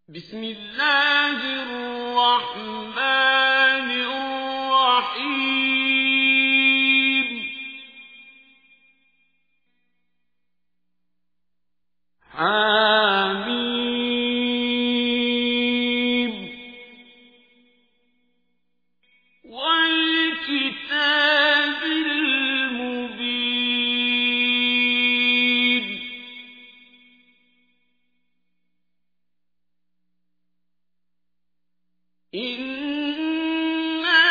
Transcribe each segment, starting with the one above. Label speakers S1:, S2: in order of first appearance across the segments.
S1: بسم الله الرحمن الرحيم حميم والكتاب المبين إنا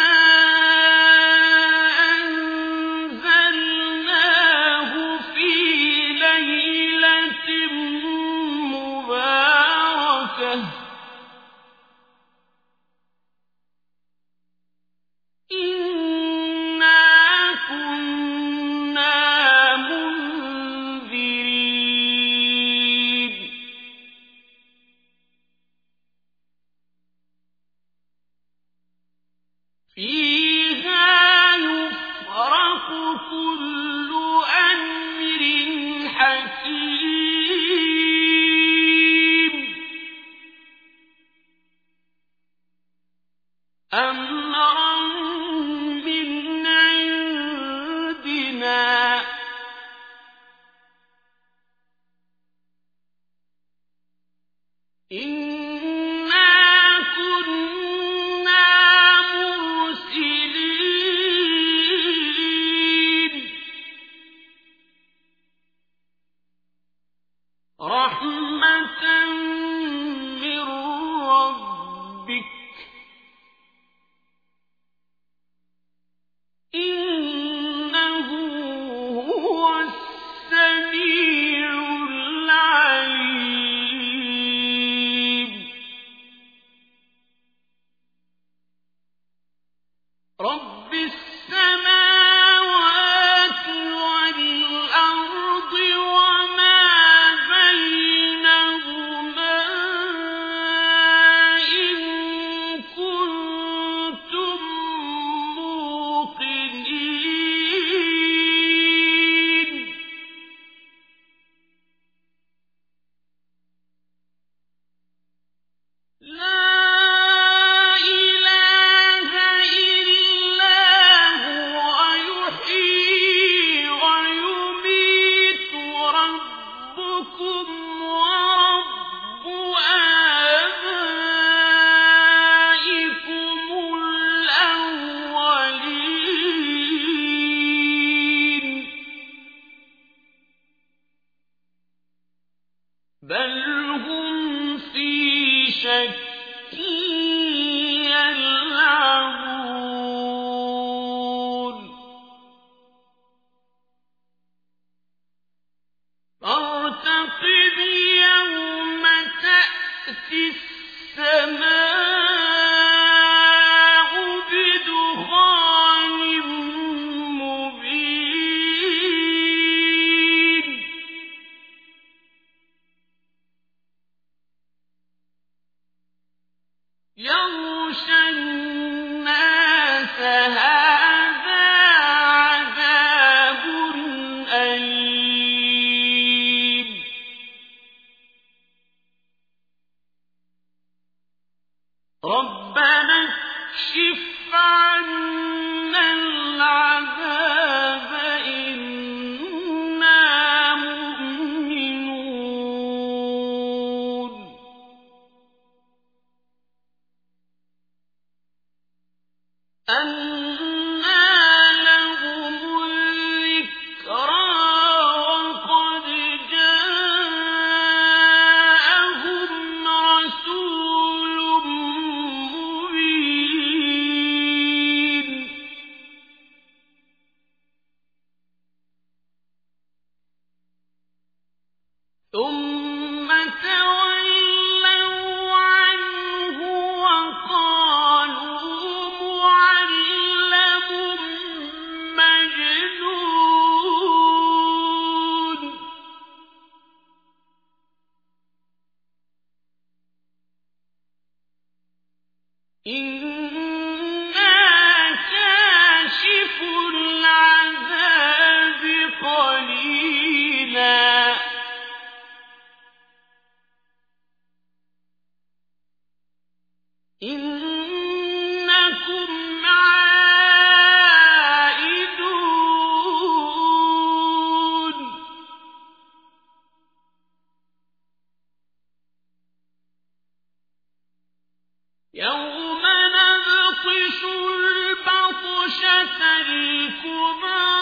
S1: أنزلناه في ليلة مباركة إنا كنا منذرين فيها يفرق كل أمر حكيم أمرا من عندنا إنا كنا مرسلين رحمة من ربك إنه هو السميع العليم رب السماوات والأرض وما بينهما إن كنتم موقنين لا إله إلا هو يحيي ويميت ربكم ورب آبائكم الأولين بل هم في شك يلعبون فارتقب يوم تأتي السماء بدخان مبين يغشى الناس هذا عذاب أليم ربنا اكشف عنا العذاب إنا مؤمنون أنى لهم الذكرى وقد جاءهم رسول مبين ثم تولوا عنه وقالوا معلم مجنون إنا كاشف العذاب قليلا إنكم عائدون يوم نبطش البطشة الكبرى